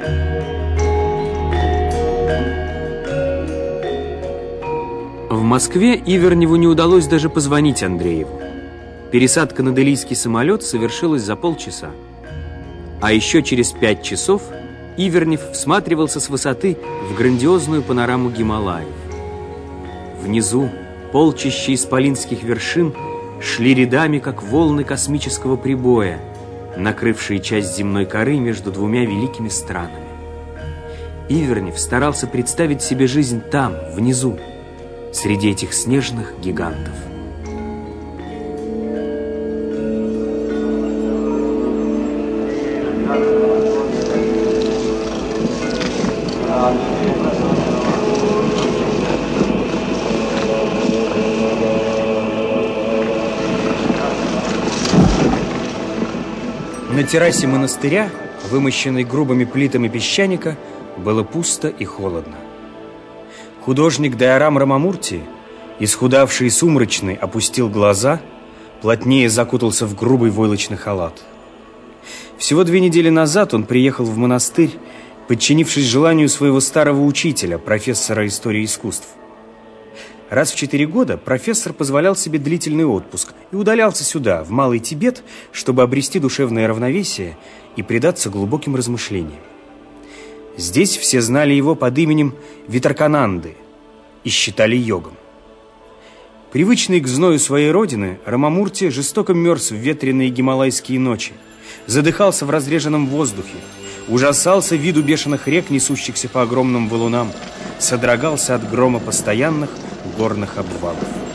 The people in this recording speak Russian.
В Москве Иверневу не удалось даже позвонить Андрееву. Пересадка на делийский самолет совершилась за полчаса. А еще через 5 часов Ивернев всматривался с высоты в грандиозную панораму Гималаев. Внизу полчища исполинских вершин шли рядами, как волны космического прибоя, накрывшие часть земной коры между двумя великими странами. Ивернев старался представить себе жизнь там, внизу, среди этих снежных гигантов. На террасе монастыря, вымощенной грубыми плитами песчаника, было пусто и холодно. Художник Дайарам Рамамурти, исхудавший и сумрачный, опустил глаза, плотнее закутался в грубый войлочный халат. Всего 2 недели назад он приехал в монастырь, подчинившись желанию своего старого учителя, профессора истории искусств. Раз в 4 года профессор позволял себе длительный отпуск и удалялся сюда, в Малый Тибет, чтобы обрести душевное равновесие и предаться глубоким размышлениям. Здесь все знали его под именем Витаркананды и считали йогом. Привычный к зною своей родины, Рамамурти жестоко мерз в ветреные гималайские ночи, задыхался в разреженном воздухе, ужасался виду бешеных рек, несущихся по огромным валунам, содрогался от грома постоянных горных обвалов.